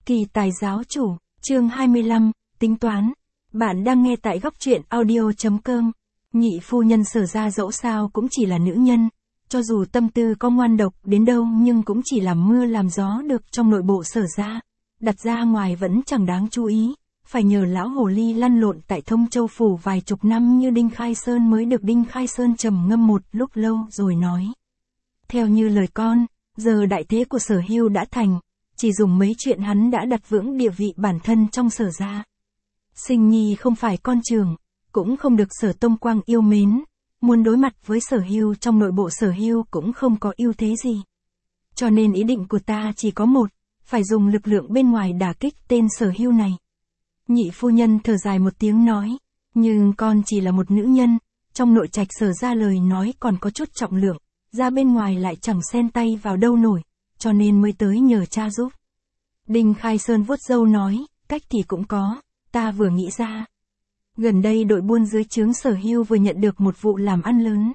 Kỳ tài giáo chủ, chương 25, tính toán. Bạn đang nghe tại góc truyện audio.com. Nhị phu nhân Sở gia dẫu sao cũng chỉ là nữ nhân, cho dù tâm tư có ngoan độc đến đâu nhưng cũng chỉ làm mưa làm gió được trong nội bộ Sở gia. Đặt ra ngoài vẫn chẳng đáng chú ý, phải nhờ lão hồ ly lăn lộn tại Thông Châu phủ vài chục năm như Đinh Khai Sơn mới được Đinh Khai Sơn trầm ngâm một lúc lâu rồi nói. Theo như lời con, giờ đại thế của Sở Hưu đã thành, chỉ dùng mấy chuyện hắn đã đặt vững địa vị bản thân trong Sở gia. Sinh nhi không phải con trưởng, cũng không được Sở Tông Quang yêu mến, muốn đối mặt với Sở Hưu trong nội bộ Sở Hưu cũng không có ưu thế gì. Cho nên ý định của ta chỉ có một, phải dùng lực lượng bên ngoài đả kích tên Sở Hưu này. Nhị phu nhân thở dài một tiếng nói, nhưng con chỉ là một nữ nhân, trong nội trạch Sở gia lời nói còn có chút trọng lượng, ra bên ngoài lại chẳng xen tay vào đâu nổi, cho nên mới tới nhờ cha giúp. Đinh Khai Sơn vuốt râu nói, cách thì cũng có, ta vừa nghĩ ra. Gần đây đội buôn dưới trướng Sở Hưu vừa nhận được một vụ làm ăn lớn.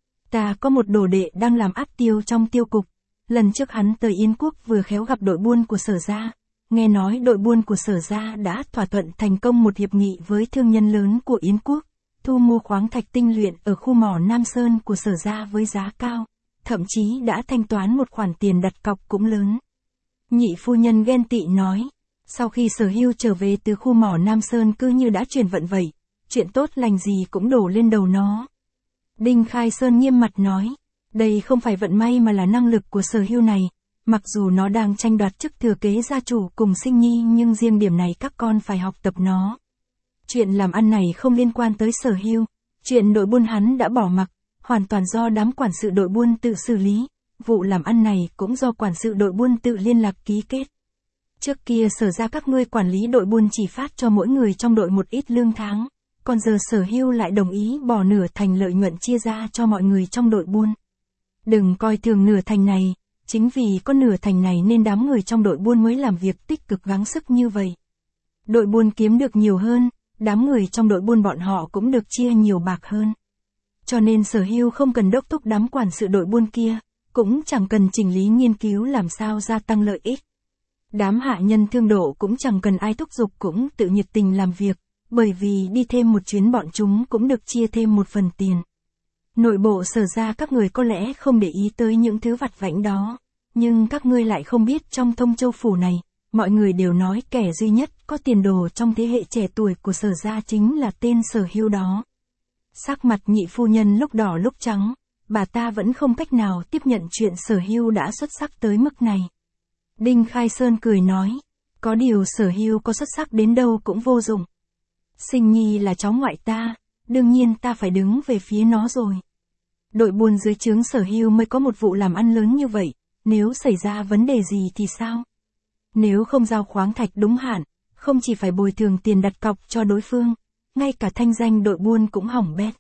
Ta có một đồ đệ đang làm áp tiêu trong tiêu cục, lần trước hắn tới Yến Quốc vừa khéo gặp đội buôn của Sở gia, nghe nói đội buôn của Sở gia đã thỏa thuận thành công một hiệp nghị với thương nhân lớn của Yến Quốc, thu mua khoáng thạch tinh luyện ở khu mỏ Nam Sơn của Sở gia với giá cao, thậm chí đã thanh toán một khoản tiền đặt cọc cũng lớn. Nhị phu nhân ghen tị nói, sau khi Sở Hưu trở về từ khu mỏ Nam Sơn cứ như đã chuyển vận vậy, chuyện tốt lành gì cũng đổ lên đầu nó. Đinh Khai Sơn nghiêm mặt nói, đây không phải vận may mà là năng lực của Sở Hưu này, mặc dù nó đang tranh đoạt chức thừa kế gia chủ cùng Sinh Nhi nhưng riêng điểm này các con phải học tập nó. Chuyện làm ăn này không liên quan tới Sở Hưu, chuyện đội buôn hắn đã bỏ mặc, hoàn toàn do đám quản sự đội buôn tự xử lý, vụ làm ăn này cũng do quản sự đội buôn tự liên lạc ký kết. Trước kia Sở gia các ngươi quản lý đội buôn chỉ phát cho mỗi người trong đội một ít lương tháng, còn giờ Sở Hưu lại đồng ý bỏ nửa thành lợi nhuận chia ra cho mọi người trong đội buôn. Đừng coi thường nửa thành này, chính vì có nửa thành này nên đám người trong đội buôn mới làm việc tích cực gắng sức như vậy. Đội buôn kiếm được nhiều hơn, đám người trong đội buôn bọn họ cũng được chia nhiều bạc hơn. Cho nên Sở Hưu không cần đốc thúc đám quản sự đội buôn kia, cũng chẳng cần chỉnh lý nghiên cứu làm sao gia tăng lợi ích. Đám hạ nhân thương độ cũng chẳng cần ai thúc giục cũng tự nhiệt tình làm việc, bởi vì đi thêm một chuyến bọn chúng cũng được chia thêm một phần tiền. Nội bộ Sở gia các người có lẽ không để ý tới những thứ vặt vãnh đó, nhưng các ngươi lại không biết trong Thông Châu phủ này, mọi người đều nói kẻ duy nhất có tiền đồ trong thế hệ trẻ tuổi của Sở gia chính là tên Sở Hưu đó. Sắc mặt nhị phu nhân lúc đỏ lúc trắng, bà ta vẫn không cách nào tiếp nhận chuyện Sở Hưu đã xuất sắc tới mức này. Đinh Khai Sơn cười nói, có điều Sở Hưu có xuất sắc đến đâu cũng vô dụng. Sinh Nhi là cháu ngoại ta, đương nhiên ta phải đứng về phía nó rồi. Đội buôn dưới trướng Sở Hưu mới có một vụ làm ăn lớn như vậy, nếu xảy ra vấn đề gì thì sao? Nếu không giao khoáng thạch đúng hạn, không chỉ phải bồi thường tiền đặt cọc cho đối phương, ngay cả thanh danh đội buôn cũng hỏng bét.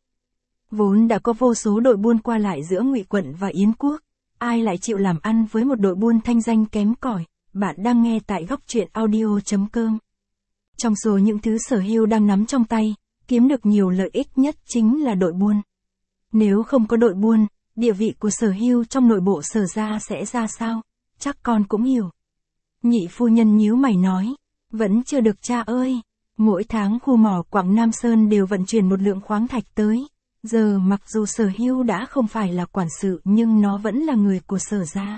Vốn đã có vô số đội buôn qua lại giữa Ngụy quận và Yến Quốc, ai lại chịu làm ăn với một đội buôn thanh danh kém cỏi? Bạn đang nghe tại góc truyện audio.com. Trong số những thứ Sở Hưu đang nắm trong tay, kiếm được nhiều lợi ích nhất chính là đội buôn. Nếu không có đội buôn, địa vị của Sở Hưu trong nội bộ Sở gia sẽ ra sao? Chắc con cũng hiểu. Nhị phu nhân nhíu mày nói, vẫn chưa được cha ơi. Mỗi tháng khu mỏ Quảng Nam Sơn đều vận chuyển một lượng khoáng thạch tới. Giờ mặc dù Sở Hưu đã không phải là quản sự nhưng nó vẫn là người của Sở gia.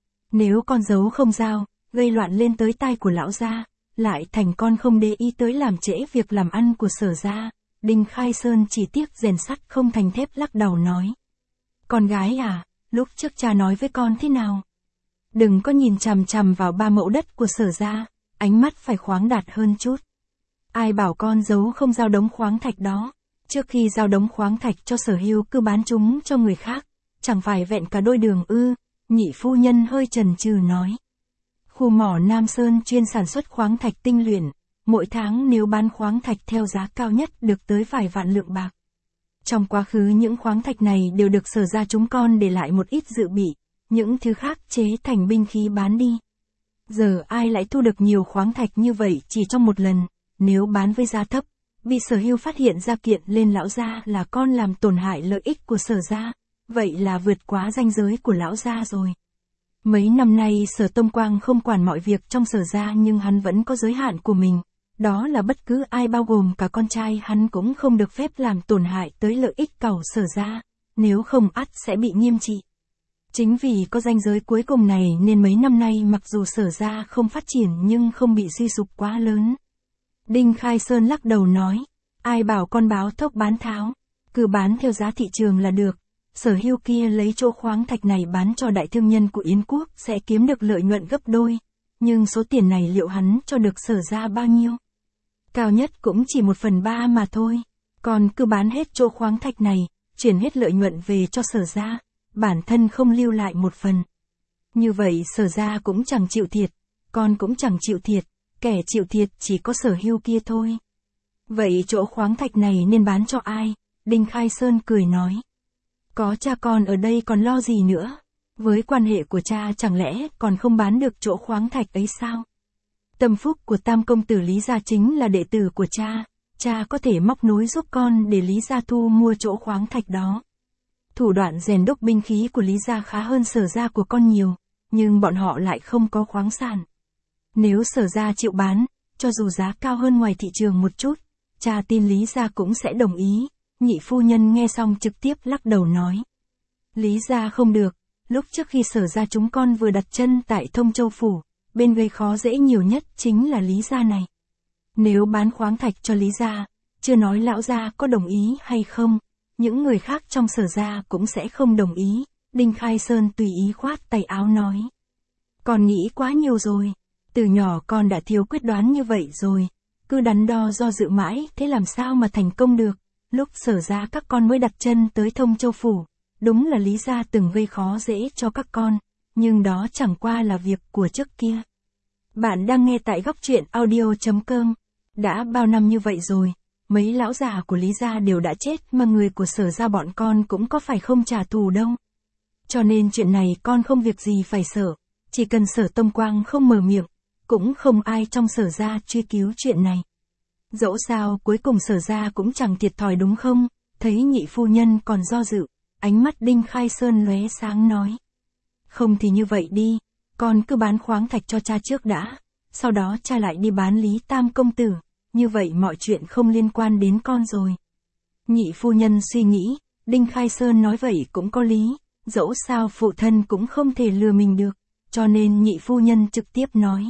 Nếu con giấu không giao, gây loạn lên tới tai của lão gia, lại thành con không để ý tới làm trễ việc làm ăn của Sở gia. Đinh Khai Sơn chỉ tiếc rèn sắt không thành thép lắc đầu nói. Con gái à, lúc trước cha nói với con thế nào? Đừng có nhìn chằm chằm vào 3 mẫu đất của Sở gia, ánh mắt phải khoáng đạt hơn chút. Ai bảo con giấu không giao đống khoáng thạch đó, trước khi giao đống khoáng thạch cho Sở Hưu cứ bán chúng cho người khác, chẳng phải vẹn cả đôi đường ư? Nhị phu nhân hơi chần chừ nói. Khu mỏ Nam Sơn chuyên sản xuất khoáng thạch tinh luyện, mỗi tháng nếu bán khoáng thạch theo giá cao nhất được tới vài vạn lượng bạc. Trong quá khứ những khoáng thạch này đều được Sở gia chúng con để lại một ít dự bị, những thứ khác chế thành binh khí bán đi. Giờ ai lại thu được nhiều khoáng thạch như vậy chỉ trong một lần, nếu bán với giá thấp, bị Sở Hưu phát hiện ra kiện lên lão gia là con làm tổn hại lợi ích của Sở gia, vậy là vượt quá ranh giới của lão gia rồi. Mấy năm nay Sở Tông Quang không quản mọi việc trong Sở gia nhưng hắn vẫn có giới hạn của mình. Đó là bất cứ ai bao gồm cả con trai hắn cũng không được phép làm tổn hại tới lợi ích của Sở gia, nếu không ắt sẽ bị nghiêm trị. Chính vì có ranh giới cuối cùng này nên mấy năm nay mặc dù Sở gia không phát triển nhưng không bị suy sụp quá lớn. Đinh Khai Sơn lắc đầu nói, ai bảo con báo thốc bán tháo, cứ bán theo giá thị trường là được. Sở Hưu kia lấy chỗ khoáng thạch này bán cho đại thương nhân của Yến Quốc sẽ kiếm được lợi nhuận gấp đôi, nhưng số tiền này liệu hắn cho được Sở gia bao nhiêu? Cao nhất cũng chỉ 1/3 mà thôi, còn cứ bán hết chỗ khoáng thạch này, chuyển hết lợi nhuận về cho Sở gia, bản thân không lưu lại một phần. Như vậy Sở gia cũng chẳng chịu thiệt, con cũng chẳng chịu thiệt, kẻ chịu thiệt chỉ có Sở Hưu kia thôi. Vậy chỗ khoáng thạch này nên bán cho ai? Đinh Khai Sơn cười nói. Có cha con ở đây còn lo gì nữa? Với quan hệ của cha chẳng lẽ còn không bán được chỗ khoáng thạch ấy sao? Tâm phúc của Tam công tử Lý gia chính là đệ tử của cha có thể móc nối giúp con để Lý gia thu mua chỗ khoáng thạch đó. Thủ đoạn rèn đúc binh khí của Lý gia khá hơn Sở gia của con nhiều, nhưng bọn họ lại không có khoáng sản. Nếu Sở gia chịu bán, cho dù giá cao hơn ngoài thị trường một chút, cha tin Lý gia cũng sẽ đồng ý. Nhị phu nhân nghe xong trực tiếp lắc đầu nói. Lý gia không được, lúc trước khi Sở gia chúng con vừa đặt chân tại Thông Châu Phủ, bên gây khó dễ nhiều nhất chính là Lý gia này. Nếu bán khoáng thạch cho Lý gia, chưa nói lão gia có đồng ý hay không, những người khác trong Sở gia cũng sẽ không đồng ý. Đinh Khai Sơn tùy ý khoát tay áo nói. Con nghĩ quá nhiều rồi, từ nhỏ con đã thiếu quyết đoán như vậy rồi, cứ đắn đo do dự mãi thế làm sao mà thành công được. Lúc Sở gia các con mới đặt chân tới Thông Châu Phủ, đúng là Lý gia từng gây khó dễ cho các con, nhưng đó chẳng qua là việc của trước kia. Bạn đang nghe tại góc truyện audio.com. Đã bao năm như vậy rồi, mấy lão già của Lý gia đều đã chết mà người của Sở gia bọn con cũng có phải không trả thù đâu. Cho nên chuyện này con không việc gì phải sợ, chỉ cần Sở Tông Quang không mở miệng, cũng không ai trong Sở gia truy cứu chuyện này. Dẫu sao cuối cùng Sở gia cũng chẳng thiệt thòi đúng không? Thấy nhị phu nhân còn do dự, ánh mắt Đinh Khai Sơn lóe sáng nói. Không thì như vậy đi, con cứ bán khoáng thạch cho cha trước đã, sau đó cha lại đi bán Lý Tam công tử, như vậy mọi chuyện không liên quan đến con rồi. Nhị phu nhân suy nghĩ, Đinh Khai Sơn nói vậy cũng có lý, dẫu sao phụ thân cũng không thể lừa mình được, cho nên nhị phu nhân trực tiếp nói.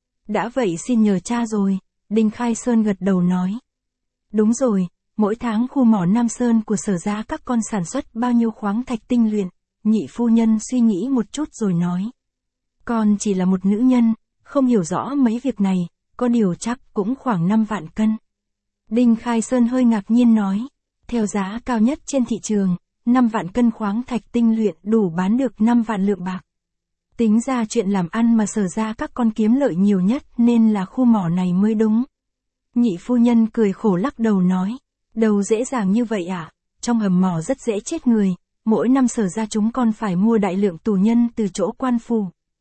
Đã vậy xin nhờ cha rồi. Đinh Khai Sơn gật đầu nói. Đúng rồi, mỗi tháng khu mỏ Nam Sơn của Sở gia các con sản xuất bao nhiêu khoáng thạch tinh luyện? Nhị phu nhân suy nghĩ một chút rồi nói. Con chỉ là một nữ nhân, không hiểu rõ mấy việc này, có điều chắc cũng khoảng 5 vạn cân. Đinh Khai Sơn hơi ngạc nhiên nói. Theo giá cao nhất trên thị trường, 5 vạn cân khoáng thạch tinh luyện đủ bán được 5 vạn lượng bạc. Tính ra chuyện làm ăn mà Sở gia các con kiếm lợi nhiều nhất nên là khu mỏ này mới đúng. Nhị phu nhân cười khổ lắc đầu nói. Đâu dễ dàng như vậy à, trong hầm mỏ rất dễ chết người, mỗi năm Sở gia chúng con phải mua đại lượng tù nhân từ chỗ quan phủ.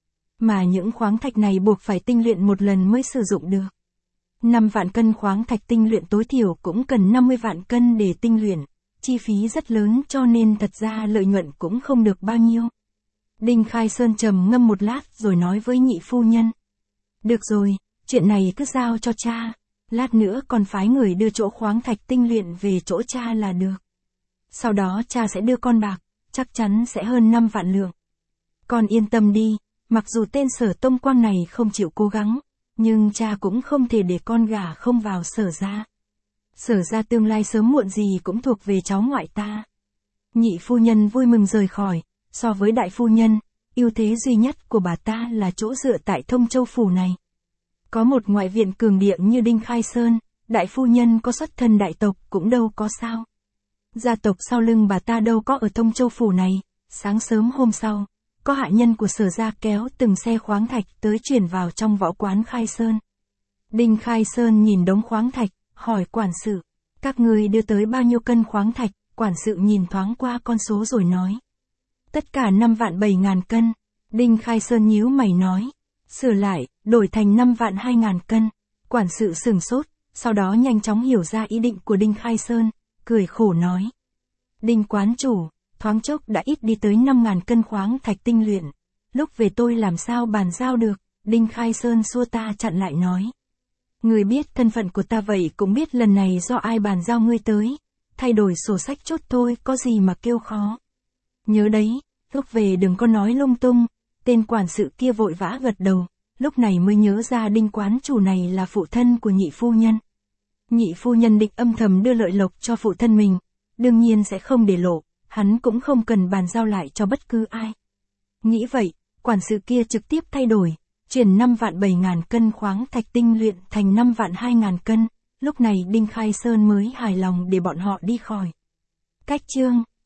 Mà những khoáng thạch này buộc phải tinh luyện một lần mới sử dụng được. 5 vạn cân khoáng thạch tinh luyện tối thiểu cũng cần 50 vạn cân để tinh luyện, chi phí rất lớn cho nên thật ra lợi nhuận cũng không được bao nhiêu. Đinh Khai Sơn trầm ngâm một lát rồi nói với nhị phu nhân. Được rồi, chuyện này cứ giao cho cha, lát nữa còn phái người đưa chỗ khoáng thạch tinh luyện về chỗ cha là được. Sau đó cha sẽ đưa con bạc, chắc chắn sẽ hơn 5 vạn lượng. Con yên tâm đi, mặc dù tên Sở Tông Quang này không chịu cố gắng, nhưng cha cũng không thể để con gả không vào Sở gia. Sở gia tương lai sớm muộn gì cũng thuộc về cháu ngoại ta. Nhị phu nhân vui mừng rời khỏi. So với đại phu nhân, ưu thế duy nhất của bà ta là chỗ dựa tại Thông Châu Phủ này. Có một ngoại viện cường điệu như Đinh Khai Sơn, đại phu nhân có xuất thân đại tộc cũng đâu có sao. Gia tộc sau lưng bà ta đâu có ở Thông Châu Phủ này. Sáng sớm hôm sau, có hạ nhân của Sở gia kéo từng xe khoáng thạch tới chuyển vào trong võ quán Khai Sơn. Đinh Khai Sơn nhìn đống khoáng thạch, hỏi quản sự, các người đưa tới bao nhiêu cân khoáng thạch? Quản sự nhìn thoáng qua con số rồi nói. Tất cả 5.700.000 cân. Đinh Khai Sơn nhíu mày nói. Sửa lại, đổi thành 5.200.000 cân. Quản sự sửng sốt, sau đó nhanh chóng hiểu ra ý định của Đinh Khai Sơn, cười khổ nói. Đinh quán chủ, thoáng chốc đã ít đi tới 5.000 cân khoáng thạch tinh luyện. lúc về tôi làm sao bàn giao được, Đinh Khai Sơn xua ta chặn lại nói. Người biết thân phận của ta vậy cũng biết lần này do ai bàn giao ngươi tới, thay đổi sổ sách chốt thôi, có gì mà kêu khó. Nhớ đấy, lúc về đừng có nói lung tung, tên quản sự kia vội vã gật đầu, lúc này mới nhớ ra Đinh quán chủ này là phụ thân của nhị phu nhân. Nhị phu nhân định âm thầm đưa lợi lộc cho phụ thân mình, đương nhiên sẽ không để lộ, hắn cũng không cần bàn giao lại cho bất cứ ai. Nghĩ vậy, quản sự kia trực tiếp thay đổi, chuyển 5 vạn 7.000 cân khoáng thạch tinh luyện thành 5 vạn 2.000 cân, lúc này Đinh Khai Sơn mới hài lòng để bọn họ đi khỏi. Cách chương